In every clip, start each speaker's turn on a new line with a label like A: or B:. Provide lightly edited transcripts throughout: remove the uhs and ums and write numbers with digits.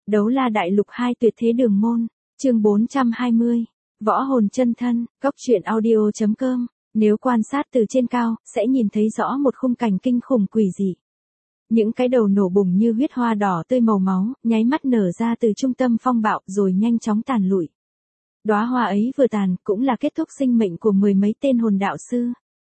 A: Đấu la đại lục 2 tuyệt thế đường môn, chương 420, võ hồn chân thân, góc truyện audio.com, nếu quan sát từ trên cao, sẽ nhìn thấy rõ một khung cảnh kinh khủng quỷ dị. Những cái đầu nổ bùng như huyết hoa đỏ tươi màu máu, nháy mắt nở ra từ trung tâm phong bạo rồi nhanh chóng tàn lụi. Đóa hoa ấy vừa tàn, cũng là kết thúc sinh mệnh của mười mấy tên hồn đạo sư.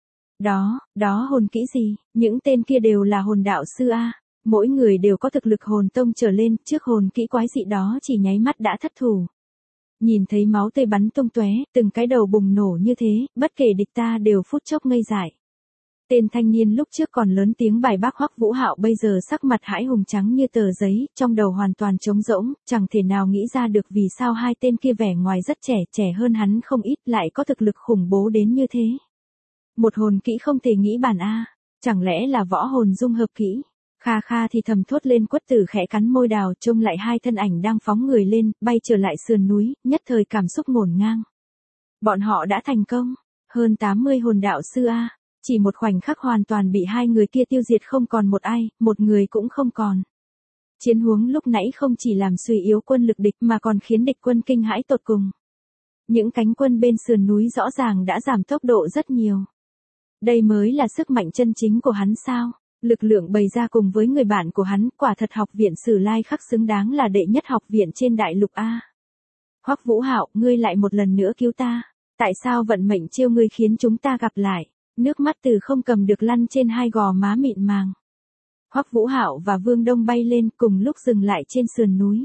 A: Đó hồn kỹ gì, những tên kia đều là hồn đạo sư a. Mỗi người đều có thực lực hồn tông trở lên, trước hồn kỹ quái dị đó chỉ nháy mắt đã thất thủ. Nhìn thấy máu tươi bắn tung tóe, từng cái đầu bùng nổ như thế, bất kể địch ta đều phút chốc ngây dại. Tên thanh niên lúc trước còn lớn tiếng bài bác Hoắc Vũ Hạo bây giờ sắc mặt hãi hùng trắng như tờ giấy, trong đầu hoàn toàn trống rỗng, chẳng thể nào nghĩ ra được vì sao hai tên kia vẻ ngoài rất trẻ hơn hắn không ít lại có thực lực khủng bố đến như thế. Một hồn kỹ không thể nghĩ bàn a, chẳng lẽ là võ hồn dung hợp kỹ? Kha thì thầm thốt lên, Quất Tử khẽ cắn môi đào, trông lại hai thân ảnh đang phóng người lên, bay trở lại sườn núi, nhất thời cảm xúc ngổn ngang. Bọn họ đã thành công, hơn 80 hồn đạo sư a, chỉ một khoảnh khắc hoàn toàn bị hai người kia tiêu diệt không còn một ai, một người cũng không còn. Chiến huống lúc nãy không chỉ làm suy yếu quân lực địch mà còn khiến địch quân kinh hãi tột cùng. Những cánh quân bên sườn núi rõ ràng đã giảm tốc độ rất nhiều. Đây mới là sức mạnh chân chính của hắn sao? Lực lượng bày ra cùng với người bạn của hắn, quả thật học viện Sử Lai Khắc xứng đáng là đệ nhất học viện trên đại lục a. Hoắc Vũ Hạo, ngươi lại một lần nữa cứu ta. Tại sao vận mệnh trêu ngươi khiến chúng ta gặp lại? Nước mắt từ không cầm được lăn trên hai gò má mịn màng. Hoắc Vũ Hạo và Vương Đông bay lên cùng lúc dừng lại trên sườn núi.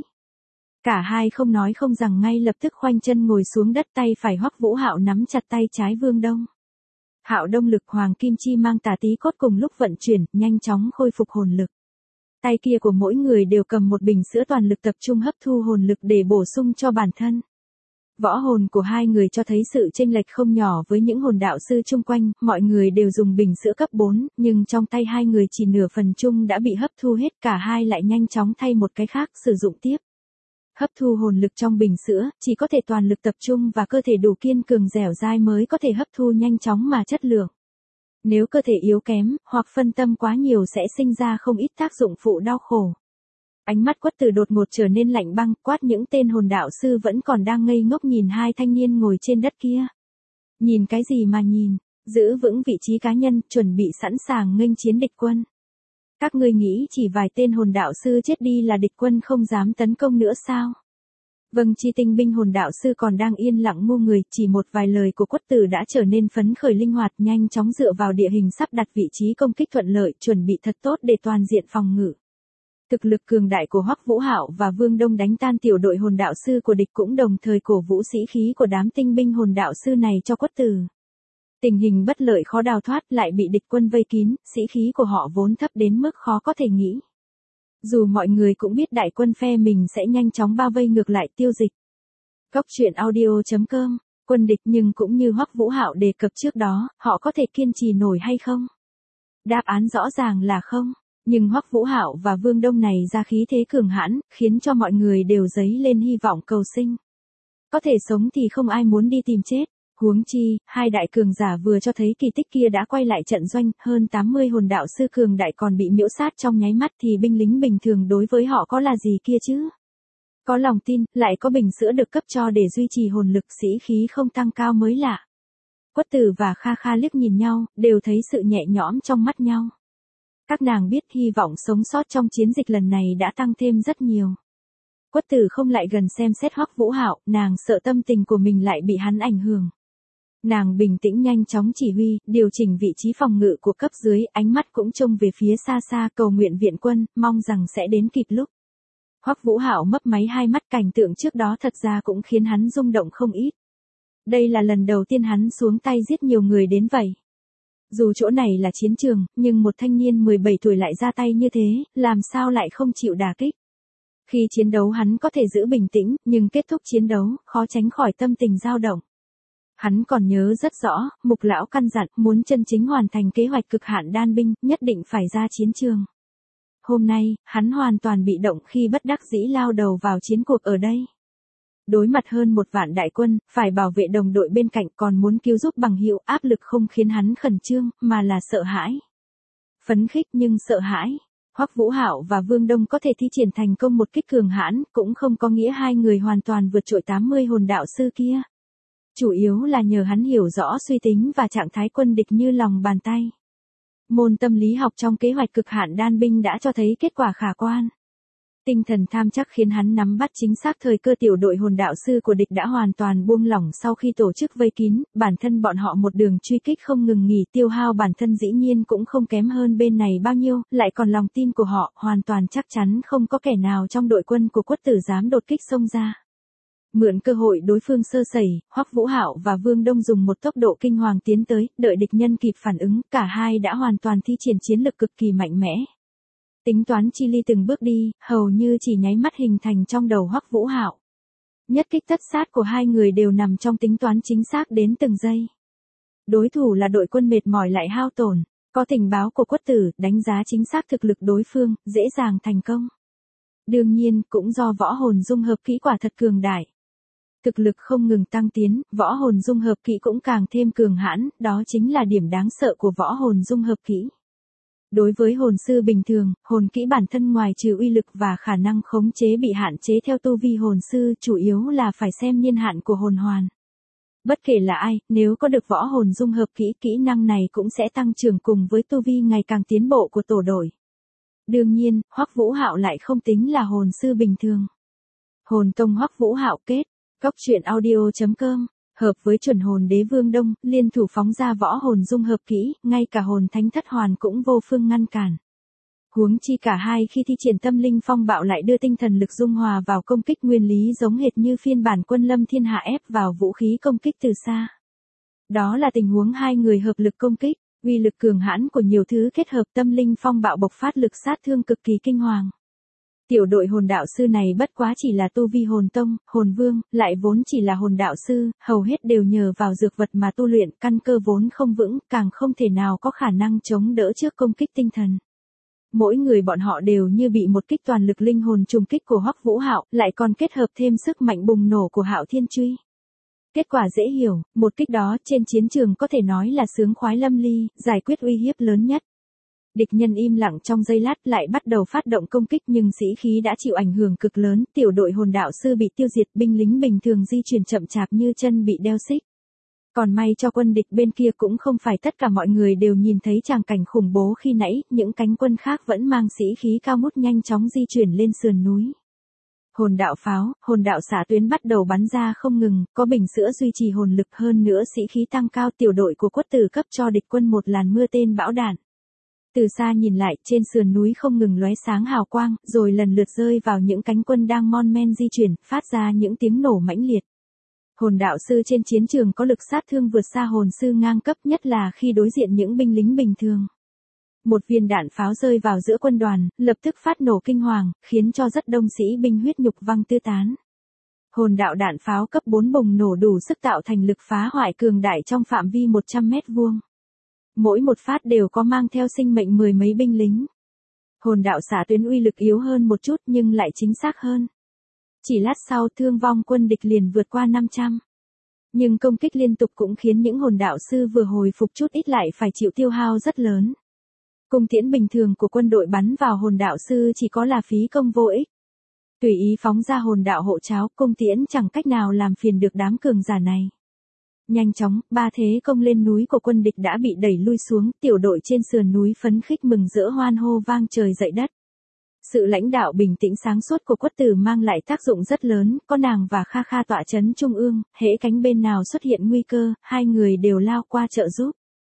A: Cả hai không nói không rằng ngay lập tức khoanh chân ngồi xuống đất, tay phải Hoắc Vũ Hạo nắm chặt tay trái Vương Đông. Hạo Đông lực hoàng kim chi mang tà tí cốt cùng lúc vận chuyển, nhanh chóng khôi phục hồn lực. Tay kia của mỗi người đều cầm một bình sữa toàn lực tập trung hấp thu hồn lực để bổ sung cho bản thân. Võ hồn của hai người cho thấy sự chênh lệch không nhỏ với những hồn đạo sư chung quanh, mọi người đều dùng bình sữa cấp 4, nhưng trong tay hai người chỉ nửa phần chung đã bị hấp thu hết, cả hai lại nhanh chóng thay một cái khác sử dụng tiếp. Hấp thu hồn lực trong bình sữa, chỉ có thể toàn lực tập trung và cơ thể đủ kiên cường dẻo dai mới có thể hấp thu nhanh chóng mà chất lượng. Nếu cơ thể yếu kém, hoặc phân tâm quá nhiều sẽ sinh ra không ít tác dụng phụ đau khổ. Ánh mắt Quất Tử đột ngột trở nên lạnh băng, quát những tên hồn đạo sư vẫn còn đang ngây ngốc nhìn hai thanh niên ngồi trên đất kia. Nhìn cái gì mà nhìn, giữ vững vị trí cá nhân, chuẩn bị sẵn sàng nghênh chiến địch quân. Các ngươi nghĩ chỉ vài tên hồn đạo sư chết đi là địch quân không dám tấn công nữa sao? Vâng, chi tinh binh hồn đạo sư còn đang yên lặng ngu người, chỉ một vài lời của Quất Tử đã trở nên phấn khởi linh hoạt, nhanh chóng dựa vào địa hình sắp đặt vị trí công kích thuận lợi, chuẩn bị thật tốt để toàn diện phòng ngự. Thực lực cường đại của Hoắc Vũ Hạo và Vương Đông đánh tan tiểu đội hồn đạo sư của địch cũng đồng thời cổ vũ sĩ khí của đám tinh binh hồn đạo sư này cho Quất Tử. Tình hình bất lợi khó đào thoát, lại bị địch quân vây kín, sĩ khí của họ vốn thấp đến mức khó có thể nghĩ. Dù mọi người cũng biết đại quân phe mình sẽ nhanh chóng bao vây ngược lại tiêu dịch. Góc truyện audio.com, quân địch nhưng cũng như Hoắc Vũ Hạo đề cập trước đó, họ có thể kiên trì nổi hay không? Đáp án rõ ràng là không. Nhưng Hoắc Vũ Hạo và Vương Đông này ra khí thế cường hãn, khiến cho mọi người đều dấy lên hy vọng cầu sinh. Có thể sống thì không ai muốn đi tìm chết. Huống chi, hai đại cường giả vừa cho thấy kỳ tích kia đã quay lại trận doanh, hơn 80 hồn đạo sư cường đại còn bị miễu sát trong nháy mắt thì binh lính bình thường đối với họ có là gì kia chứ? Có lòng tin, lại có bình sữa được cấp cho để duy trì hồn lực, sĩ khí không tăng cao mới lạ. Quất Tử và Kha liếc nhìn nhau, đều thấy sự nhẹ nhõm trong mắt nhau. Các nàng biết hy vọng sống sót trong chiến dịch lần này đã tăng thêm rất nhiều. Quất Tử không lại gần xem xét Hoắc Vũ Hạo, nàng sợ tâm tình của mình lại bị hắn ảnh hưởng. Nàng bình tĩnh nhanh chóng chỉ huy, điều chỉnh vị trí phòng ngự của cấp dưới, ánh mắt cũng trông về phía xa xa cầu nguyện viện quân, mong rằng sẽ đến kịp lúc. Hoắc Vũ Hạo mấp máy hai mắt, cảnh tượng trước đó thật ra cũng khiến hắn rung động không ít. Đây là lần đầu tiên hắn xuống tay giết nhiều người đến vậy. Dù chỗ này là chiến trường, nhưng một thanh niên 17 tuổi lại ra tay như thế, làm sao lại không chịu đả kích. Khi chiến đấu hắn có thể giữ bình tĩnh, nhưng kết thúc chiến đấu, khó tránh khỏi tâm tình dao động. Hắn còn nhớ rất rõ, Mục lão căn dặn, muốn chân chính hoàn thành kế hoạch cực hạn đan binh, nhất định phải ra chiến trường. Hôm nay, hắn hoàn toàn bị động khi bất đắc dĩ lao đầu vào chiến cuộc ở đây. Đối mặt hơn 1 vạn đại quân, phải bảo vệ đồng đội bên cạnh, còn muốn cứu giúp bằng hữu, áp lực không khiến hắn khẩn trương, mà là sợ hãi. Phấn khích nhưng sợ hãi. Hoắc Vũ Hạo và Vương Đông có thể thi triển thành công một kích cường hãn, cũng không có nghĩa hai người hoàn toàn vượt trội 80 hồn đạo sư kia. Chủ yếu là nhờ hắn hiểu rõ suy tính và trạng thái quân địch như lòng bàn tay. Môn tâm lý học trong kế hoạch cực hạn đan binh đã cho thấy kết quả khả quan. Tinh thần tham chắc khiến hắn nắm bắt chính xác thời cơ. Tiểu đội hồn đạo sư của địch đã hoàn toàn buông lỏng sau khi tổ chức vây kín, bản thân bọn họ một đường truy kích không ngừng nghỉ, tiêu hao bản thân dĩ nhiên cũng không kém hơn bên này bao nhiêu, lại còn lòng tin của họ, hoàn toàn chắc chắn không có kẻ nào trong đội quân của Quất Tử dám đột kích xông ra. Mượn cơ hội đối phương sơ sẩy, Hoắc Vũ Hạo và Vương Đông dùng một tốc độ kinh hoàng tiến tới, đợi địch nhân kịp phản ứng, cả hai đã hoàn toàn thi triển chiến lực cực kỳ mạnh mẽ. Tính toán chi ly từng bước đi, hầu như chỉ nháy mắt hình thành trong đầu Hoắc Vũ Hạo. Nhất kích tất sát của hai người đều nằm trong tính toán chính xác đến từng giây. Đối thủ là đội quân mệt mỏi lại hao tổn, có tình báo của Quất Tử, đánh giá chính xác thực lực đối phương, dễ dàng thành công. Đương nhiên, cũng do võ hồn dung hợp kỹ quả thật cường đại. Thực lực không ngừng tăng tiến, võ hồn dung hợp kỹ cũng càng thêm cường hãn, đó chính là điểm đáng sợ của võ hồn dung hợp kỹ. Đối với hồn sư bình thường, hồn kỹ bản thân ngoài trừ uy lực và khả năng khống chế bị hạn chế theo tu vi hồn sư, chủ yếu là phải xem niên hạn của hồn hoàn. Bất kể là ai, nếu có được võ hồn dung hợp kỹ, kỹ năng này cũng sẽ tăng trưởng cùng với tu vi ngày càng tiến bộ của tổ đội. Đương nhiên, Hoắc Vũ Hạo lại không tính là hồn sư bình thường. Hồn tông Hoắc Vũ Hạo kết, Cóc truyện audio.com, hợp với chuẩn hồn đế Vương Đông, liên thủ phóng ra võ hồn dung hợp kỹ, ngay cả hồn thánh thất hoàn cũng vô phương ngăn cản. Huống chi cả hai khi thi triển tâm linh phong bạo lại đưa tinh thần lực dung hòa vào công kích, nguyên lý giống hệt như phiên bản Quân Lâm Thiên Hạ ép vào vũ khí công kích từ xa. Đó là tình huống hai người hợp lực công kích, uy lực cường hãn của nhiều thứ kết hợp, tâm linh phong bạo bộc phát lực sát thương cực kỳ kinh hoàng. Tiểu đội hồn đạo sư này bất quá chỉ là tu vi hồn tông, hồn vương, lại vốn chỉ là hồn đạo sư, hầu hết đều nhờ vào dược vật mà tu luyện, căn cơ vốn không vững, càng không thể nào có khả năng chống đỡ trước công kích tinh thần. Mỗi người bọn họ đều như bị một kích toàn lực linh hồn trùng kích của Hoắc Vũ Hạo, lại còn kết hợp thêm sức mạnh bùng nổ của Hạo Thiên Truy. Kết quả dễ hiểu, một kích đó trên chiến trường có thể nói là sướng khoái lâm ly, giải quyết uy hiếp lớn nhất. Địch nhân im lặng trong giây lát lại bắt đầu phát động công kích, nhưng sĩ khí đã chịu ảnh hưởng cực lớn, tiểu đội hồn đạo sư bị tiêu diệt, binh lính bình thường di chuyển chậm chạp như chân bị đeo xích. Còn may cho quân địch bên kia cũng không phải tất cả mọi người đều nhìn thấy tràng cảnh khủng bố khi nãy, những cánh quân khác vẫn mang sĩ khí cao mút nhanh chóng di chuyển lên sườn núi. Hồn đạo pháo, hồn đạo xạ tuyến bắt đầu bắn ra không ngừng, có bình sữa duy trì hồn lực, hơn nữa sĩ khí tăng cao, tiểu đội của Quất Tử cấp cho địch quân một làn mưa tên bão đạn. Từ xa nhìn lại, trên sườn núi không ngừng lóe sáng hào quang, rồi lần lượt rơi vào những cánh quân đang mon men di chuyển, phát ra những tiếng nổ mãnh liệt. Hồn đạo sư trên chiến trường có lực sát thương vượt xa hồn sư ngang cấp, nhất là khi đối diện những binh lính bình thường. Một viên đạn pháo rơi vào giữa quân đoàn, lập tức phát nổ kinh hoàng, khiến cho rất đông sĩ binh huyết nhục văng tứ tán. Hồn đạo đạn pháo cấp 4 bùng nổ đủ sức tạo thành lực phá hoại cường đại trong phạm vi 100 mét vuông. Mỗi một phát đều có mang theo sinh mệnh mười mấy binh lính. Hồn đạo xạ tuyến uy lực yếu hơn một chút nhưng lại chính xác hơn. Chỉ lát sau thương vong quân địch liền vượt qua 500. Nhưng công kích liên tục cũng khiến những hồn đạo sư vừa hồi phục chút ít lại phải chịu tiêu hao rất lớn. Cung tiễn bình thường của quân đội bắn vào hồn đạo sư chỉ có là phí công vô ích. Tùy ý phóng ra hồn đạo hộ cháo, cung tiễn chẳng cách nào làm phiền được đám cường giả này. Nhanh chóng, ba thế công lên núi của quân địch đã bị đẩy lui xuống, tiểu đội trên sườn núi phấn khích mừng rỡ hoan hô vang trời dậy đất. Sự lãnh đạo bình tĩnh sáng suốt của Quất Tử mang lại tác dụng rất lớn, có nàng và Kha Kha tọa chấn trung ương, hễ cánh bên nào xuất hiện nguy cơ, hai người đều lao qua trợ giúp.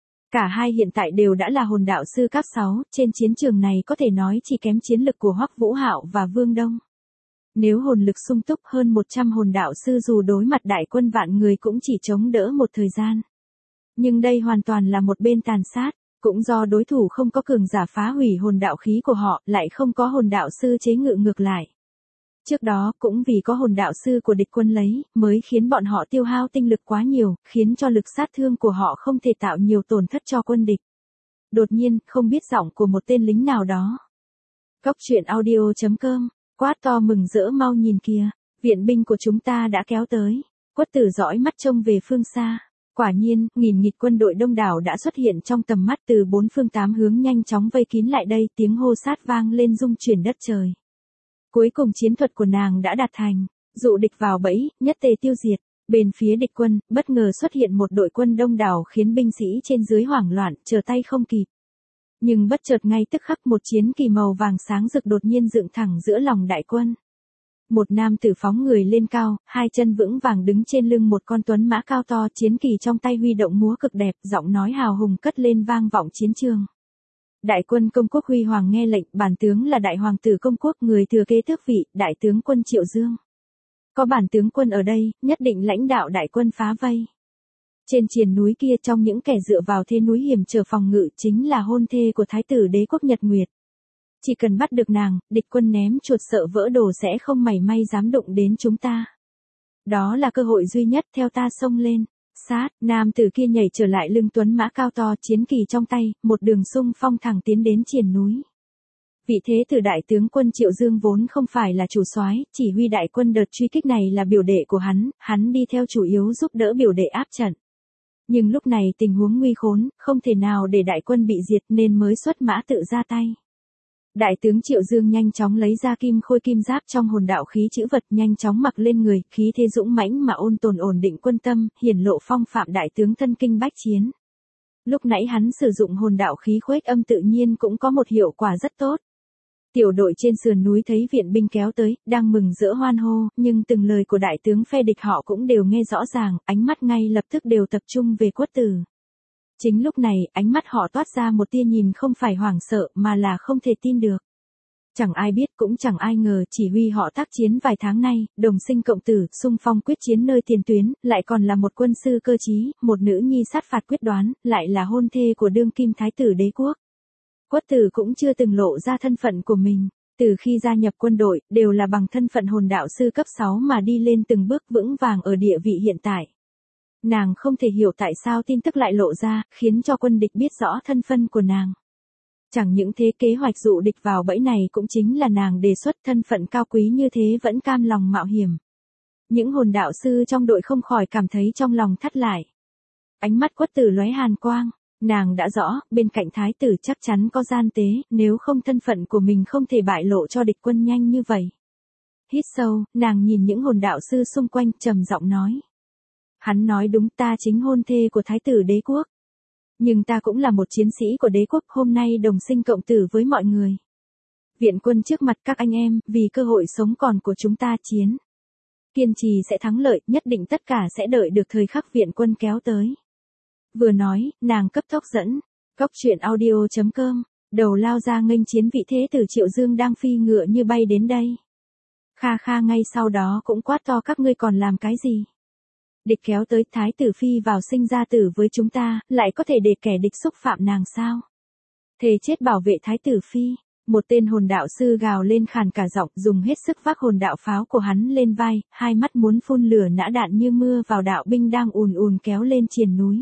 A: Cả hai hiện tại đều đã là hồn đạo sư cấp 6, trên chiến trường này có thể nói chỉ kém chiến lực của Hoắc Vũ Hạo và Vương Đông. Nếu hồn lực sung túc hơn 100 hồn đạo sư dù đối mặt đại quân vạn người cũng chỉ chống đỡ một thời gian. Nhưng đây hoàn toàn là một bên tàn sát, cũng do đối thủ không có cường giả phá hủy hồn đạo khí của họ, lại không có hồn đạo sư chế ngự ngược lại. Trước đó, cũng vì có hồn đạo sư của địch quân lấy, mới khiến bọn họ tiêu hao tinh lực quá nhiều, khiến cho lực sát thương của họ không thể tạo nhiều tổn thất cho quân địch. Đột nhiên, không biết giọng của một tên lính nào đó. Cóc truyện audio.com, quát to mừng rỡ mau nhìn kìa, viện binh của chúng ta đã kéo tới. Quất Tử dõi mắt trông về phương xa. Quả nhiên, nghìn nghịt quân đội đông đảo đã xuất hiện trong tầm mắt từ bốn phương tám hướng nhanh chóng vây kín lại đây, tiếng hô sát vang lên rung chuyển đất trời. Cuối cùng chiến thuật của nàng đã đạt thành, dụ địch vào bẫy, nhất tề tiêu diệt. Bên phía địch quân, bất ngờ xuất hiện một đội quân đông đảo khiến binh sĩ trên dưới hoảng loạn, trở tay không kịp. Nhưng bất chợt ngay tức khắc một chiến kỳ màu vàng sáng rực đột nhiên dựng thẳng giữa lòng đại quân. Một nam tử phóng người lên cao, hai chân vững vàng đứng trên lưng một con tuấn mã cao to, chiến kỳ trong tay huy động múa cực đẹp, giọng nói hào hùng cất lên vang vọng chiến trường. Đại quân Công quốc huy hoàng nghe lệnh, bản tướng là đại hoàng tử Công quốc, người thừa kế tước vị, đại tướng quân Triệu Dương. Có bản tướng quân ở đây, nhất định lãnh đạo đại quân phá vây. Trên triền núi kia, trong những kẻ dựa vào thế núi hiểm trở phòng ngự, chính là hôn thê của thái tử đế quốc Nhật Nguyệt. Chỉ cần bắt được nàng, địch quân ném chuột sợ vỡ đồ sẽ không mảy may dám đụng đến chúng ta. Đó là cơ hội duy nhất, theo ta xông lên. Sát, nam tử kia nhảy trở lại lưng tuấn mã cao to, chiến kỳ trong tay, một đường xung phong thẳng tiến đến triền núi. Vị thế tử đại tướng quân Triệu Dương vốn không phải là chủ soái, chỉ huy đại quân đợt truy kích này là biểu đệ của hắn đi theo chủ yếu giúp đỡ biểu đệ áp trận. Nhưng lúc này tình huống nguy khốn, không thể nào để đại quân bị diệt nên mới xuất mã tự ra tay. Đại tướng Triệu Dương nhanh chóng lấy ra kim khôi kim giáp trong hồn đạo khí chữ vật, nhanh chóng mặc lên người, khí thế dũng mãnh mà ôn tồn ổn định quân tâm, hiển lộ phong phạm đại tướng thân kinh bách chiến. Lúc nãy hắn sử dụng hồn đạo khí khuếch âm tự nhiên cũng có một hiệu quả rất tốt. Tiểu đội trên sườn núi thấy viện binh kéo tới, đang mừng rỡ hoan hô, nhưng từng lời của đại tướng phe địch họ cũng đều nghe rõ ràng, ánh mắt ngay lập tức đều tập trung về Quất Tử. Chính lúc này, ánh mắt họ toát ra một tia nhìn không phải hoảng sợ mà là không thể tin được. Chẳng ai biết cũng chẳng ai ngờ, chỉ huy họ tác chiến vài tháng nay, đồng sinh cộng tử, xung phong quyết chiến nơi tiền tuyến, lại còn là một quân sư cơ trí, một nữ nhi sát phạt quyết đoán, lại là hôn thê của đương kim thái tử đế quốc. Quất Tử cũng chưa từng lộ ra thân phận của mình, từ khi gia nhập quân đội, đều là bằng thân phận hồn đạo sư cấp 6 mà đi lên từng bước vững vàng ở địa vị hiện tại. Nàng không thể hiểu tại sao tin tức lại lộ ra, khiến cho quân địch biết rõ thân phận của nàng. Chẳng những thế, kế hoạch dụ địch vào bẫy này cũng chính là nàng đề xuất, thân phận cao quý như thế vẫn cam lòng mạo hiểm. Những hồn đạo sư trong đội không khỏi cảm thấy trong lòng thắt lại. Ánh mắt Quất Tử lóe hàn quang, nàng đã rõ, bên cạnh thái tử chắc chắn có gian tế, nếu không thân phận của mình không thể bại lộ cho địch quân nhanh như vậy. Hít sâu, nàng nhìn những hồn đạo sư xung quanh, trầm giọng nói. Hắn nói đúng, ta chính hôn thê của thái tử đế quốc. Nhưng ta cũng là một chiến sĩ của đế quốc, hôm nay đồng sinh cộng tử với mọi người. Viện quân trước mặt các anh em, vì cơ hội sống còn của chúng ta chiến. Kiên trì sẽ thắng lợi, nhất định tất cả sẽ đợi được thời khắc viện quân kéo tới. Vừa nói, nàng cấp tốc dẫn, Cóc truyện audio.com, đầu lao ra nghênh chiến vị thế tử Triệu Dương đang phi ngựa như bay đến đây. Kha Kha ngay sau đó cũng quát to, các ngươi còn làm cái gì? Địch kéo tới, thái tử phi vào sinh ra tử với chúng ta, lại có thể để kẻ địch xúc phạm nàng sao? Thề chết bảo vệ thái tử phi, một tên hồn đạo sư gào lên khàn cả giọng, dùng hết sức vác hồn đạo pháo của hắn lên vai, hai mắt muốn phun lửa nã đạn như mưa vào đạo binh đang ùn ùn kéo lên triền núi.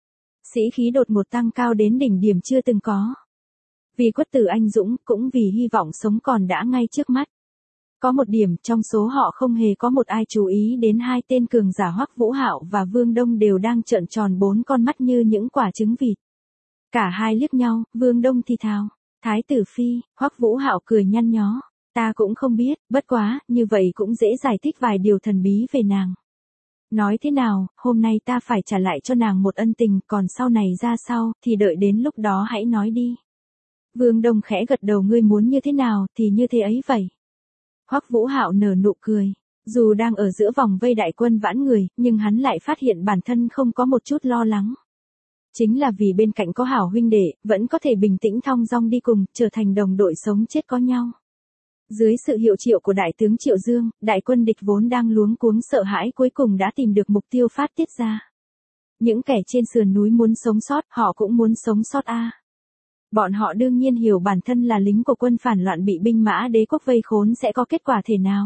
A: Sĩ khí đột ngột tăng cao đến đỉnh điểm chưa từng có. Vì Quất Tử anh dũng, cũng vì hy vọng sống còn đã ngay trước mắt. Có một điểm, trong số họ không hề có một ai chú ý đến hai tên cường giả Hoắc Vũ Hạo và Vương Đông đều đang trợn tròn bốn con mắt như những quả trứng vịt. Cả hai liếc nhau, Vương Đông thì thào, thái tử phi, Hoắc Vũ Hạo cười nhăn nhó, ta cũng không biết, bất quá, như vậy cũng dễ giải thích vài điều thần bí về nàng. Nói thế nào, hôm nay ta phải trả lại cho nàng một ân tình, còn sau này ra sao, thì đợi đến lúc đó hãy nói đi. Vương Đông khẽ gật đầu, ngươi muốn như thế nào, thì như thế ấy vậy. Hoắc Vũ Hạo nở nụ cười, dù đang ở giữa vòng vây đại quân vãn người, nhưng hắn lại phát hiện bản thân không có một chút lo lắng. Chính là vì bên cạnh có hảo huynh đệ, vẫn có thể bình tĩnh thong dong đi cùng, trở thành đồng đội sống chết có nhau. Dưới sự hiệu triệu của đại tướng Triệu Dương, đại quân địch vốn đang luống cuống sợ hãi cuối cùng đã tìm được mục tiêu phát tiết ra. Những kẻ trên sườn núi muốn sống sót, họ cũng muốn sống sót a. Bọn họ đương nhiên hiểu bản thân là lính của quân phản loạn bị binh mã đế quốc vây khốn sẽ có kết quả thế nào.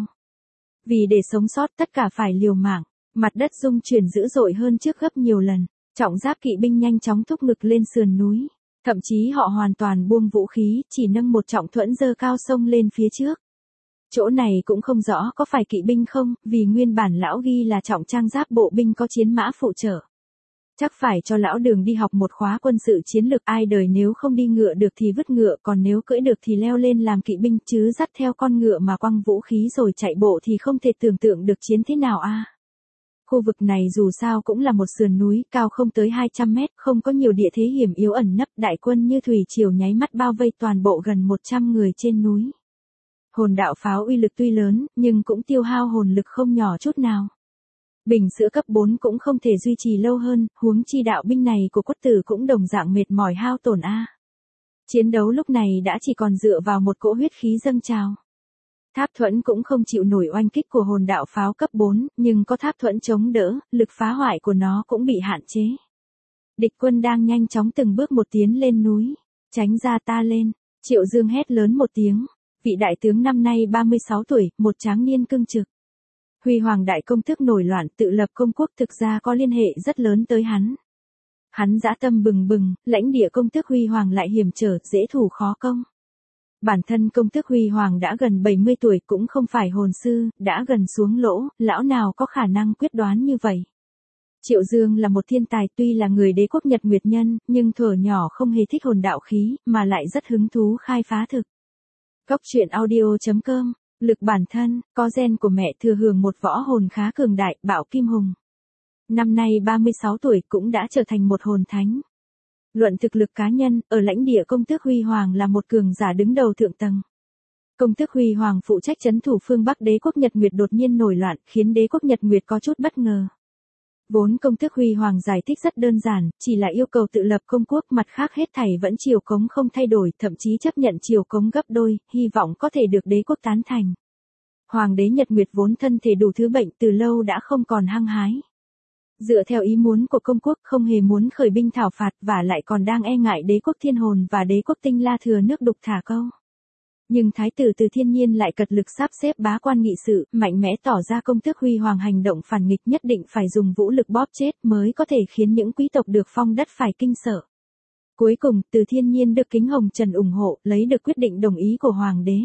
A: Vì để sống sót tất cả phải liều mạng, mặt đất rung chuyển dữ dội hơn trước gấp nhiều lần, trọng giáp kỵ binh nhanh chóng thúc ngực lên sườn núi. Thậm chí họ hoàn toàn buông vũ khí, chỉ nâng một trọng thuẫn giơ cao sông lên phía trước. Chỗ này cũng không rõ có phải kỵ binh không, vì nguyên bản lão ghi là trọng trang giáp bộ binh có chiến mã phụ trợ. Chắc phải cho lão Đường đi học một khóa quân sự chiến lược, ai đời nếu không đi ngựa được thì vứt ngựa, còn nếu cưỡi được thì leo lên làm kỵ binh, chứ dắt theo con ngựa mà quăng vũ khí rồi chạy bộ thì không thể tưởng tượng được chiến thế nào a. Khu vực này dù sao cũng là một sườn núi, cao không tới 200 mét, không có nhiều địa thế hiểm yếu ẩn nấp, đại quân như thủy triều nháy mắt bao vây toàn bộ gần 100 người trên núi. Hồn đạo pháo uy lực tuy lớn, nhưng cũng tiêu hao hồn lực không nhỏ chút nào. Bình sữa cấp 4 cũng không thể duy trì lâu hơn, huống chi đạo binh này của Quất Tử cũng đồng dạng mệt mỏi hao tổn a. Chiến đấu lúc này đã chỉ còn dựa vào một cỗ huyết khí dâng trào. Tháp thuẫn cũng không chịu nổi oanh kích của hồn đạo pháo cấp 4, nhưng có tháp thuẫn chống đỡ, lực phá hoại của nó cũng bị hạn chế. Địch quân đang nhanh chóng từng bước một tiến lên núi. Tránh ra ta lên, Triệu Dương hét lớn một tiếng. Vị đại tướng năm nay 36 tuổi, một tráng niên cương trực. Huy Hoàng đại công tước nổi loạn tự lập công quốc thực ra có liên hệ rất lớn tới hắn. Hắn dã tâm bừng bừng, lãnh địa công tước Huy Hoàng lại hiểm trở, dễ thủ khó công. Bản thân công tước Huy Hoàng đã gần 70 tuổi cũng không phải hồn sư, đã gần xuống lỗ, lão nào có khả năng quyết đoán như vậy. Triệu Dương là một thiên tài, tuy là người đế quốc Nhật Nguyệt nhân, nhưng thuở nhỏ không hề thích hồn đạo khí, mà lại rất hứng thú khai phá thực. Cốc truyện audio.com, lực bản thân, có gen của mẹ thừa hưởng một võ hồn khá cường đại, Bạo Kim Hùng. Năm nay 36 tuổi cũng đã trở thành một hồn thánh. Luận thực lực cá nhân, ở lãnh địa công tước Huy Hoàng là một cường giả đứng đầu thượng tầng. Công tước Huy Hoàng phụ trách trấn thủ phương Bắc đế quốc Nhật Nguyệt đột nhiên nổi loạn, khiến đế quốc Nhật Nguyệt có chút bất ngờ. Vốn công tước Huy Hoàng giải thích rất đơn giản, chỉ là yêu cầu tự lập công quốc, mặt khác hết thảy vẫn triều cống không thay đổi, thậm chí chấp nhận triều cống gấp đôi, hy vọng có thể được đế quốc tán thành. Hoàng đế Nhật Nguyệt vốn thân thể đủ thứ bệnh, từ lâu đã không còn hăng hái. Dựa theo ý muốn của công quốc không hề muốn khởi binh thảo phạt, và lại còn đang e ngại đế quốc Thiên Hồn và đế quốc Tinh La thừa nước đục thả câu. Nhưng thái tử Từ Thiên Nhiên lại cật lực sắp xếp bá quan nghị sự, mạnh mẽ tỏ ra công tước Huy Hoàng hành động phản nghịch nhất định phải dùng vũ lực bóp chết mới có thể khiến những quý tộc được phong đất phải kinh sợ. Cuối cùng, Từ Thiên Nhiên được Kính Hồng Trần ủng hộ, lấy được quyết định đồng ý của Hoàng đế.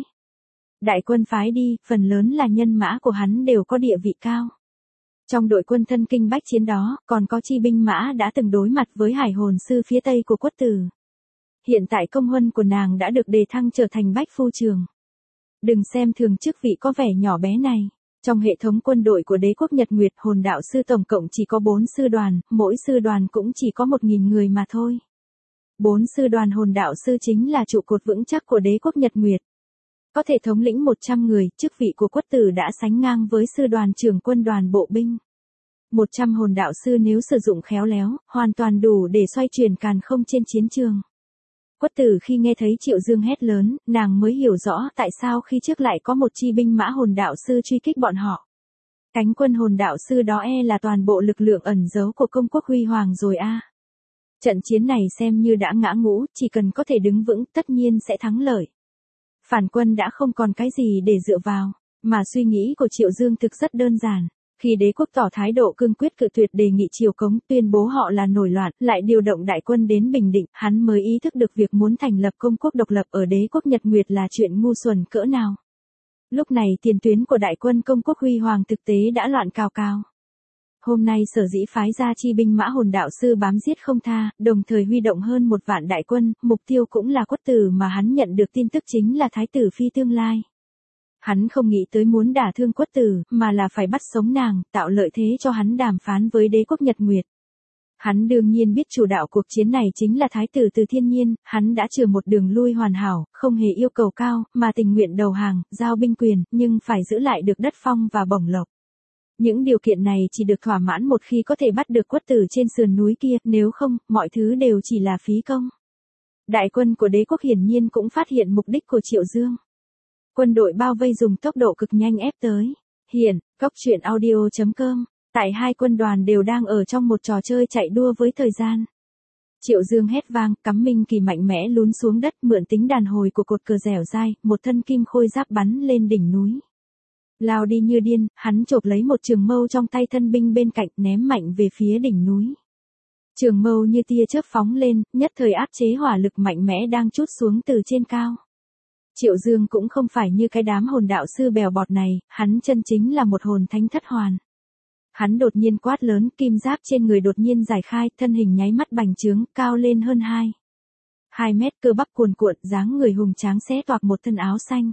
A: Đại quân phái đi, phần lớn là nhân mã của hắn đều có địa vị cao. Trong đội quân thân kinh bách chiến đó, còn có chi binh mã đã từng đối mặt với hải hồn sư phía tây của Quất Tử. Hiện tại công huân của nàng đã được đề thăng trở thành bách phu trường. Đừng xem thường chức vị có vẻ nhỏ bé này. Trong hệ thống quân đội của đế quốc Nhật Nguyệt, hồn đạo sư tổng cộng chỉ có 4 sư đoàn, mỗi sư đoàn cũng chỉ có 1.000 người mà thôi. 4 sư đoàn hồn đạo sư chính là trụ cột vững chắc của đế quốc Nhật Nguyệt. Có thể thống lĩnh 100 người, chức vị của Quất Tử đã sánh ngang với sư đoàn trưởng quân đoàn bộ binh. 100 hồn đạo sư nếu sử dụng khéo léo, hoàn toàn đủ để xoay chuyển càn không trên chiến trường. Quất Tử khi nghe thấy Triệu Dương hét lớn, nàng mới hiểu rõ tại sao khi trước lại có một chi binh mã hồn đạo sư truy kích bọn họ. Cánh quân hồn đạo sư đó là toàn bộ lực lượng ẩn giấu của công quốc Huy Hoàng rồi a. Trận chiến này xem như đã ngã ngũ, chỉ cần có thể đứng vững tất nhiên sẽ thắng lợi. Phản quân đã không còn cái gì để dựa vào, mà suy nghĩ của Triệu Dương thực rất đơn giản. Khi đế quốc tỏ thái độ cương quyết cự tuyệt đề nghị triều cống, tuyên bố họ là nổi loạn, lại điều động đại quân đến Bình Định, hắn mới ý thức được việc muốn thành lập công quốc độc lập ở đế quốc Nhật Nguyệt là chuyện ngu xuẩn cỡ nào. Lúc này tiền tuyến của đại quân công quốc Huy Hoàng thực tế đã loạn cào cào. Hôm nay sở dĩ phái ra chi binh mã hồn đạo sư bám giết không tha, đồng thời huy động hơn 1 vạn đại quân, mục tiêu cũng là Quất Tử mà hắn nhận được tin tức chính là thái tử phi tương lai. Hắn không nghĩ tới muốn đả thương Quất Tử, mà là phải bắt sống nàng, tạo lợi thế cho hắn đàm phán với đế quốc Nhật Nguyệt. Hắn đương nhiên biết chủ đạo cuộc chiến này chính là thái tử Từ Thiên Nhiên, hắn đã chừa một đường lui hoàn hảo, không hề yêu cầu cao, mà tình nguyện đầu hàng, giao binh quyền, nhưng phải giữ lại được đất phong và bổng lộc. Những điều kiện này chỉ được thỏa mãn một khi có thể bắt được Quất Tử trên sườn núi kia, nếu không, mọi thứ đều chỉ là phí công. Đại quân của đế quốc hiển nhiên cũng phát hiện mục đích của Triệu Dương. Quân đội bao vây dùng tốc độ cực nhanh ép tới. Hiện, cốc truyện audio.com, tại hai quân đoàn đều đang ở trong một trò chơi chạy đua với thời gian. Triệu Dương hét vang, cắm minh kỳ mạnh mẽ lún xuống đất, mượn tính đàn hồi của cột cờ dẻo dai, một thân kim khôi giáp bắn lên đỉnh núi. Lao đi như điên, hắn chộp lấy một trường mâu trong tay thân binh bên cạnh, ném mạnh về phía đỉnh núi. Trường mâu như tia chớp phóng lên, nhất thời áp chế hỏa lực mạnh mẽ đang trút xuống từ trên cao. Triệu Dương cũng không phải như cái đám hồn đạo sư bèo bọt này, hắn chân chính là một hồn thánh thất hoàn. Hắn đột nhiên quát lớn, kim giáp trên người đột nhiên giải khai, thân hình nháy mắt bành trướng, cao lên hơn 2 mét, cơ bắp cuồn cuộn, dáng người hùng tráng xé toạc một thân áo xanh.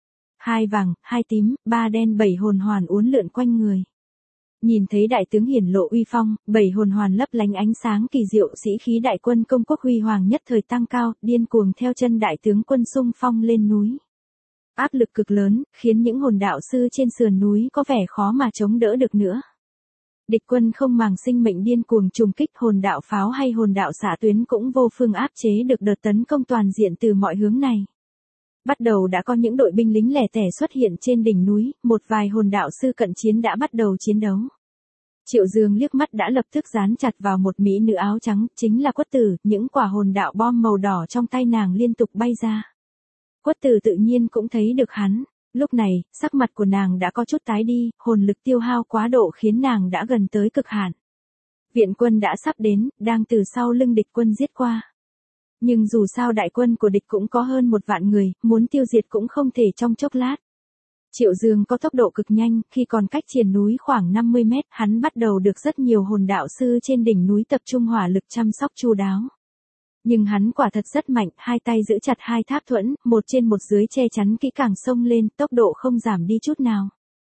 A: 2 vàng, 2 tím, 3 đen 7 hồn hoàn uốn lượn quanh người. Nhìn thấy đại tướng hiển lộ uy phong, 7 hồn hoàn lấp lánh ánh sáng kỳ diệu, sĩ khí đại quân công quốc huy hoàng nhất thời tăng cao, điên cuồng theo chân đại tướng quân xung phong lên núi. Áp lực cực lớn, khiến những hồn đạo sư trên sườn núi có vẻ khó mà chống đỡ được nữa. Địch quân không màng sinh mệnh điên cuồng trùng kích, hồn đạo pháo hay hồn đạo xạ tuyến cũng vô phương áp chế được đợt tấn công toàn diện từ mọi hướng này. Bắt đầu đã có những đội binh lính lẻ tẻ xuất hiện trên đỉnh núi, một vài hồn đạo sư cận chiến đã bắt đầu chiến đấu. Triệu Dương liếc mắt đã lập tức dán chặt vào một mỹ nữ áo trắng, chính là Quất Tử, những quả hồn đạo bom màu đỏ trong tay nàng liên tục bay ra. Quất Tử tự nhiên cũng thấy được hắn, lúc này, sắc mặt của nàng đã có chút tái đi, hồn lực tiêu hao quá độ khiến nàng đã gần tới cực hạn. Viện quân đã sắp đến, đang từ sau lưng địch quân giết qua. Nhưng dù sao đại quân của địch cũng có hơn 1 vạn người, muốn tiêu diệt cũng không thể trong chốc lát. Triệu Dương có tốc độ cực nhanh, khi còn cách triển núi khoảng 50 mét, hắn bắt đầu được rất nhiều hồn đạo sư trên đỉnh núi tập trung hỏa lực chăm sóc chu đáo. Nhưng hắn quả thật rất mạnh, 2 tay giữ chặt 2 tháp thuẫn, một trên một dưới che chắn kỹ càng xông lên, tốc độ không giảm đi chút nào.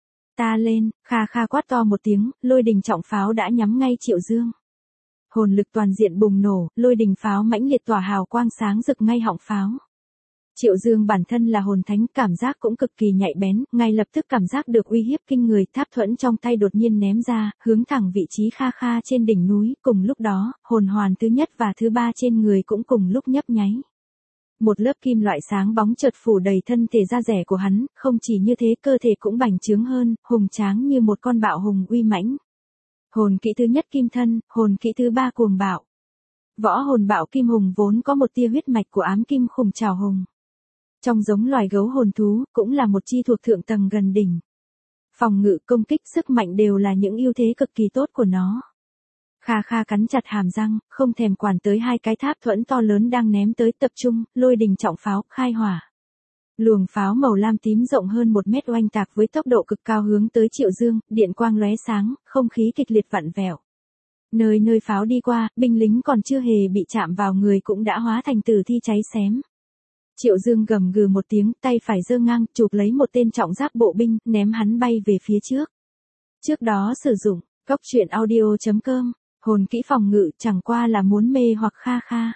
A: Ta lên, kha kha quát to một tiếng, lôi đình trọng pháo đã nhắm ngay Triệu Dương. Hồn lực toàn diện bùng nổ, lôi đình pháo mãnh liệt tỏa hào quang sáng rực ngay họng pháo. Triệu Dương bản thân là hồn thánh, cảm giác cũng cực kỳ nhạy bén, ngay lập tức cảm giác được uy hiếp kinh người, tháp thuẫn trong tay đột nhiên ném ra, hướng thẳng vị trí kha kha trên đỉnh núi, cùng lúc đó, hồn hoàn thứ nhất và thứ 3 trên người cũng cùng lúc nhấp nháy. Một lớp kim loại sáng bóng chợt phủ đầy thân thể da dẻ của hắn, không chỉ như thế cơ thể cũng bành trướng hơn, hùng tráng như một con bạo hùng uy mãnh. Hồn kỹ thứ nhất kim thân, hồn kỹ thứ 3 cuồng bạo. Võ hồn bạo kim hùng vốn có một tia huyết mạch của ám kim khủng trảo hùng. Trong giống loài gấu hồn thú, cũng là một chi thuộc thượng tầng gần đỉnh. Phòng ngự, công kích, sức mạnh đều là những ưu thế cực kỳ tốt của nó. Kha kha cắn chặt hàm răng, không thèm quản tới 2 cái tháp thuẫn to lớn đang ném tới, tập trung, lôi đình trọng pháo, khai hỏa. Luồng pháo màu lam tím rộng hơn 1 mét oanh tạc với tốc độ cực cao hướng tới Triệu Dương, điện quang lóe sáng, không khí kịch liệt vặn vẹo. Nơi nơi pháo đi qua, binh lính còn chưa hề bị chạm vào người cũng đã hóa thành tử thi cháy xém. Triệu Dương gầm gừ một tiếng, tay phải giơ ngang, chụp lấy một tên trọng giáp bộ binh, ném hắn bay về phía trước. Trước đó sử dụng, goctruyện.audio.com, hồn kỹ phòng ngự chẳng qua là muốn mê hoặc kha kha.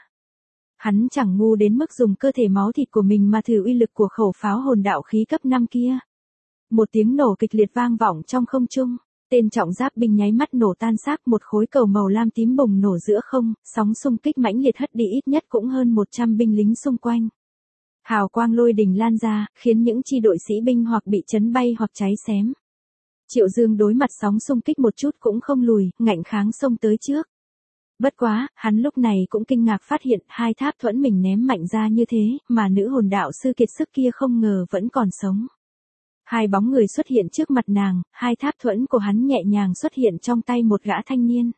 A: Hắn chẳng ngu đến mức dùng cơ thể máu thịt của mình mà thử uy lực của khẩu pháo hồn đạo khí cấp 5 kia. Một tiếng nổ kịch liệt vang vọng trong không trung, tên trọng giáp binh nháy mắt nổ tan xác, một khối cầu màu lam tím bùng nổ giữa không, sóng xung kích mãnh liệt hất đi ít nhất cũng hơn 100 binh lính xung quanh. Hào quang lôi đình lan ra, khiến những chi đội sĩ binh hoặc bị chấn bay hoặc cháy xém. Triệu Dương đối mặt sóng xung kích một chút cũng không lùi, ngạnh kháng xông tới trước. Bất quá, hắn lúc này cũng kinh ngạc phát hiện 2 tháp thuẫn mình ném mạnh ra như thế, mà nữ hồn đạo sư kiệt sức kia không ngờ vẫn còn sống. 2 bóng người xuất hiện trước mặt nàng, 2 tháp thuẫn của hắn nhẹ nhàng xuất hiện trong tay một gã thanh niên.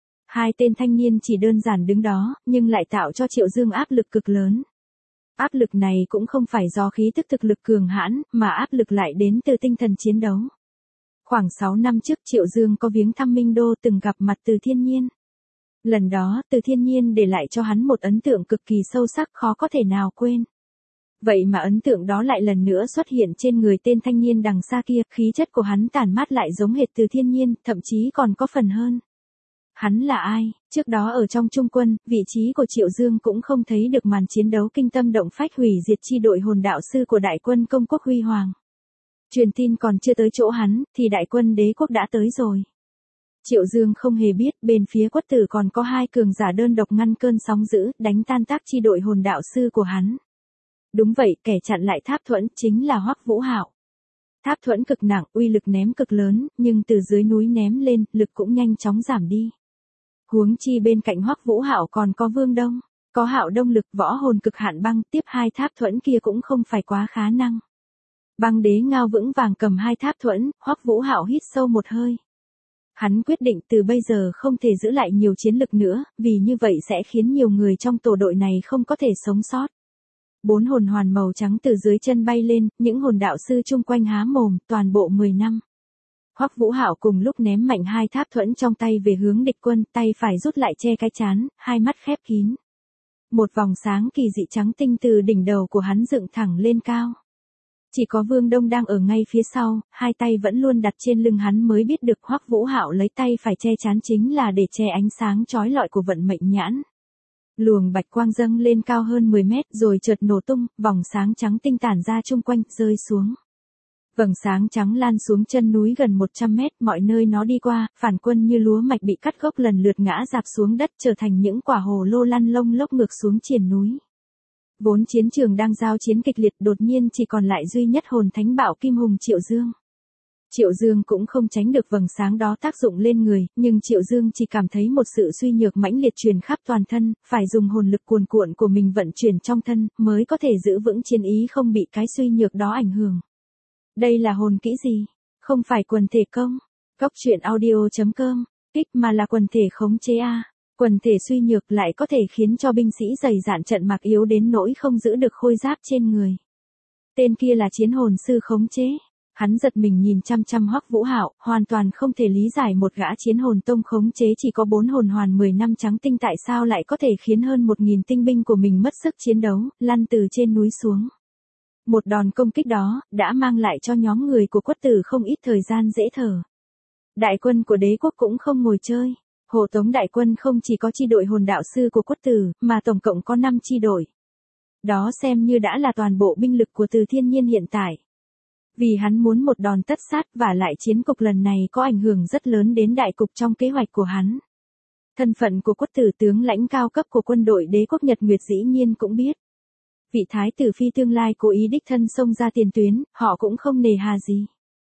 A: 2 tên thanh niên chỉ đơn giản đứng đó, nhưng lại tạo cho Triệu Dương áp lực cực lớn. Áp lực này cũng không phải do khí tức thực lực cường hãn, mà áp lực lại đến từ tinh thần chiến đấu. Khoảng 6 năm trước Triệu Dương có viếng thăm Minh Đô từng gặp mặt Từ Thiên Nhiên. Lần đó, Từ Thiên Nhiên để lại cho hắn một ấn tượng cực kỳ sâu sắc khó có thể nào quên. Vậy mà ấn tượng đó lại lần nữa xuất hiện trên người tên thanh niên đằng xa kia, khí chất của hắn tản mát lại giống hệt Từ Thiên Nhiên, thậm chí còn có phần hơn. Hắn là ai? Trước đó ở trong trung quân, vị trí của Triệu Dương cũng không thấy được màn chiến đấu kinh tâm động phách hủy diệt chi đội hồn đạo sư của đại quân công quốc huy hoàng. Truyền tin còn chưa tới chỗ hắn, thì đại quân đế quốc đã tới rồi. Triệu Dương không hề biết bên phía Quất Tử còn có 2 cường giả đơn độc ngăn cơn sóng dữ, đánh tan tác chi đội hồn đạo sư của hắn. Đúng vậy, kẻ chặn lại tháp thuẫn chính là Hoắc Vũ Hạo. Tháp thuẫn cực nặng, uy lực ném cực lớn, nhưng từ dưới núi ném lên, lực cũng nhanh chóng giảm đi. Huống chi bên cạnh Hoắc Vũ Hạo còn có Vương Đông, có Hạo Đông lực, võ hồn cực hạn băng, tiếp 2 tháp thuẫn kia cũng không phải quá khá năng. Băng Đế Ngao vững vàng cầm 2 tháp thuẫn, Hoắc Vũ Hạo hít sâu một hơi. Hắn quyết định từ bây giờ không thể giữ lại nhiều chiến lực nữa, vì như vậy sẽ khiến nhiều người trong tổ đội này không có thể sống sót. 4 hồn hoàn màu trắng từ dưới chân bay lên, những hồn đạo sư chung quanh há mồm, toàn bộ 10 năm. Hoắc Vũ Hạo cùng lúc ném mạnh hai tháp thuẫn trong tay về hướng địch quân, tay phải rút lại che cái trán, hai mắt khép kín. Một vòng sáng kỳ dị trắng tinh từ đỉnh đầu của hắn dựng thẳng lên cao. Chỉ có Vương Đông đang ở ngay phía sau, hai tay vẫn luôn đặt trên lưng hắn mới biết được Hoắc Vũ Hạo lấy tay phải che trán chính là để che ánh sáng chói lọi của vận mệnh nhãn. Luồng bạch quang dâng lên cao hơn 10 mét rồi chợt nổ tung, vòng sáng trắng tinh tản ra chung quanh, rơi xuống. Vầng sáng trắng lan xuống chân núi gần 100 mét, mọi nơi nó đi qua, phản quân như lúa mạch bị cắt gốc lần lượt ngã rạp xuống đất trở thành những quả hồ lô lăn lông lốc ngược xuống triền núi. Vốn chiến trường đang giao chiến kịch liệt, đột nhiên chỉ còn lại duy nhất hồn thánh bạo kim hùng Triệu Dương. Triệu Dương cũng không tránh được vầng sáng đó tác dụng lên người, nhưng Triệu Dương chỉ cảm thấy một sự suy nhược mãnh liệt truyền khắp toàn thân, phải dùng hồn lực cuồn cuộn của mình vận chuyển trong thân, mới có thể giữ vững chiến ý không bị cái suy nhược đó ảnh hưởng. Đây là hồn kỹ gì? Không phải quần thể công. Cóc truyện audio.com. Kích mà là quần thể khống chế a. Quần thể suy nhược lại có thể khiến cho binh sĩ dày dạn trận mạc yếu đến nỗi không giữ được khôi giáp trên người. Tên kia là chiến hồn sư khống chế. Hắn giật mình nhìn chăm chăm Hoắc Vũ Hạo, hoàn toàn không thể lý giải một gã chiến hồn tông khống chế chỉ có 4 hồn hoàn 10 năm trắng tinh tại sao lại có thể khiến hơn 1000 tinh binh của mình mất sức chiến đấu, lăn từ trên núi xuống. Một đòn công kích đó, đã mang lại cho nhóm người của Quất Tử không ít thời gian dễ thở. Đại quân của đế quốc cũng không ngồi chơi. Hộ tống đại quân không chỉ có chi đội hồn đạo sư của Quất Tử, mà tổng cộng có 5 chi đội. Đó xem như đã là toàn bộ binh lực của Từ Thiên Nhiên hiện tại. Vì hắn muốn một đòn tất sát và lại chiến cục lần này có ảnh hưởng rất lớn đến đại cục trong kế hoạch của hắn. Thân phận của Quất Tử tướng lãnh cao cấp của quân đội đế quốc Nhật Nguyệt dĩ nhiên cũng biết. Vị thái tử phi tương lai cố ý đích thân xông ra tiền tuyến, họ cũng không nề hà gì.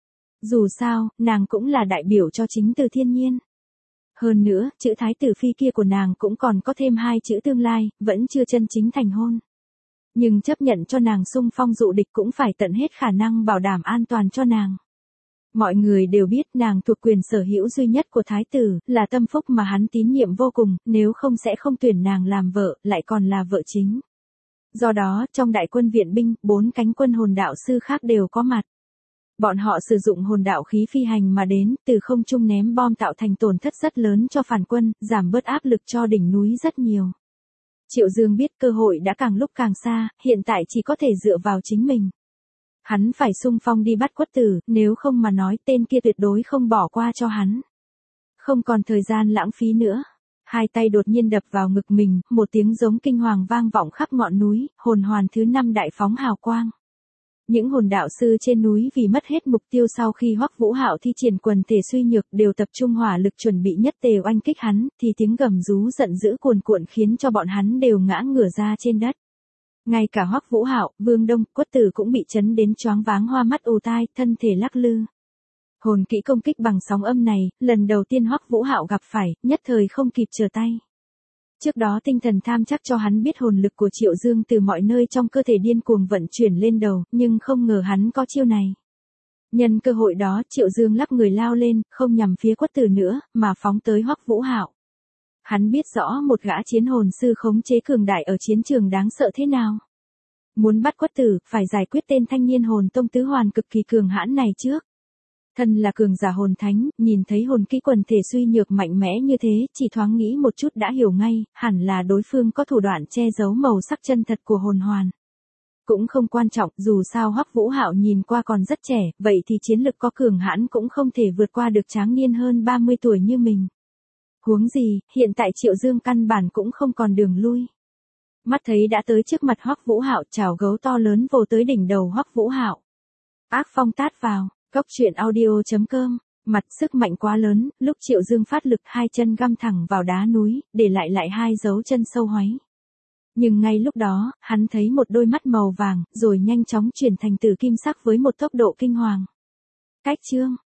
A: Dù sao, nàng cũng là đại biểu cho chính Từ Thiên Nhiên. Hơn nữa, chữ thái tử phi kia của nàng cũng còn có thêm 2 chữ tương lai, vẫn chưa chân chính thành hôn. Nhưng chấp nhận cho nàng xung phong dụ địch cũng phải tận hết khả năng bảo đảm an toàn cho nàng. Mọi người đều biết nàng thuộc quyền sở hữu duy nhất của thái tử, là tâm phúc mà hắn tín nhiệm vô cùng, nếu không sẽ không tuyển nàng làm vợ, lại còn là vợ chính. Do đó, trong đại quân viện binh, 4 cánh quân hồn đạo sư khác đều có mặt. Bọn họ sử dụng hồn đạo khí phi hành mà đến, từ không trung ném bom tạo thành tổn thất rất lớn cho phản quân, giảm bớt áp lực cho đỉnh núi rất nhiều. Triệu Dương biết cơ hội đã càng lúc càng xa, hiện tại chỉ có thể dựa vào chính mình. Hắn phải xung phong đi bắt Quất Tử, nếu không mà nói tên kia tuyệt đối không bỏ qua cho hắn. Không còn thời gian lãng phí nữa. Hai tay đột nhiên đập vào ngực mình, một tiếng giống kinh hoàng vang vọng khắp ngọn núi, hồn hoàn thứ 5 đại phóng hào quang. Những hồn đạo sư trên núi vì mất hết mục tiêu sau khi Hoắc Vũ Hạo thi triển quần thể suy nhược đều tập trung hỏa lực chuẩn bị nhất tề oanh kích hắn, thì tiếng gầm rú giận dữ cuồn cuộn khiến cho bọn hắn đều ngã ngửa ra trên đất. Ngay cả Hoắc Vũ Hạo, Vương Đông, Quất Tử cũng bị chấn đến choáng váng hoa mắt ù tai, thân thể lắc lư. Hồn kỹ công kích bằng sóng âm này, lần đầu tiên Hoắc Vũ Hạo gặp phải, nhất thời không kịp trở tay. Trước đó tinh thần tham chắc cho hắn biết hồn lực của Triệu Dương từ mọi nơi trong cơ thể điên cuồng vận chuyển lên đầu, nhưng không ngờ hắn có chiêu này. Nhân cơ hội đó, Triệu Dương lắp người lao lên, không nhằm phía Quất Tử nữa, mà phóng tới Hoắc Vũ Hạo. Hắn biết rõ một gã chiến hồn sư khống chế cường đại ở chiến trường đáng sợ thế nào. Muốn bắt Quất Tử, phải giải quyết tên thanh niên hồn tông tứ hoàn cực kỳ cường hãn này trước. Thân là cường giả hồn thánh, nhìn thấy hồn kỹ quần thể suy nhược mạnh mẽ như thế, chỉ thoáng nghĩ một chút đã hiểu ngay, hẳn là đối phương có thủ đoạn che giấu màu sắc chân thật của hồn hoàn. Cũng không quan trọng, dù sao Hoắc Vũ Hạo nhìn qua còn rất trẻ, vậy thì chiến lực có cường hãn cũng không thể vượt qua được tráng niên hơn 30 tuổi như mình. Huống gì, hiện tại Triệu Dương căn bản cũng không còn đường lui. Mắt thấy đã tới trước mặt Hoắc Vũ Hạo, chảo gấu to lớn vồ tới đỉnh đầu Hoắc Vũ Hạo. Ác phong tát vào. Cóc truyện audio.com, mặt sức mạnh quá lớn, lúc Triệu Dương phát lực 2 chân găm thẳng vào đá núi, để lại 2 dấu chân sâu hoáy. Nhưng ngay lúc đó, hắn thấy một đôi mắt màu vàng, rồi nhanh chóng chuyển thành tử kim sắc với một tốc độ kinh hoàng. Cách chương,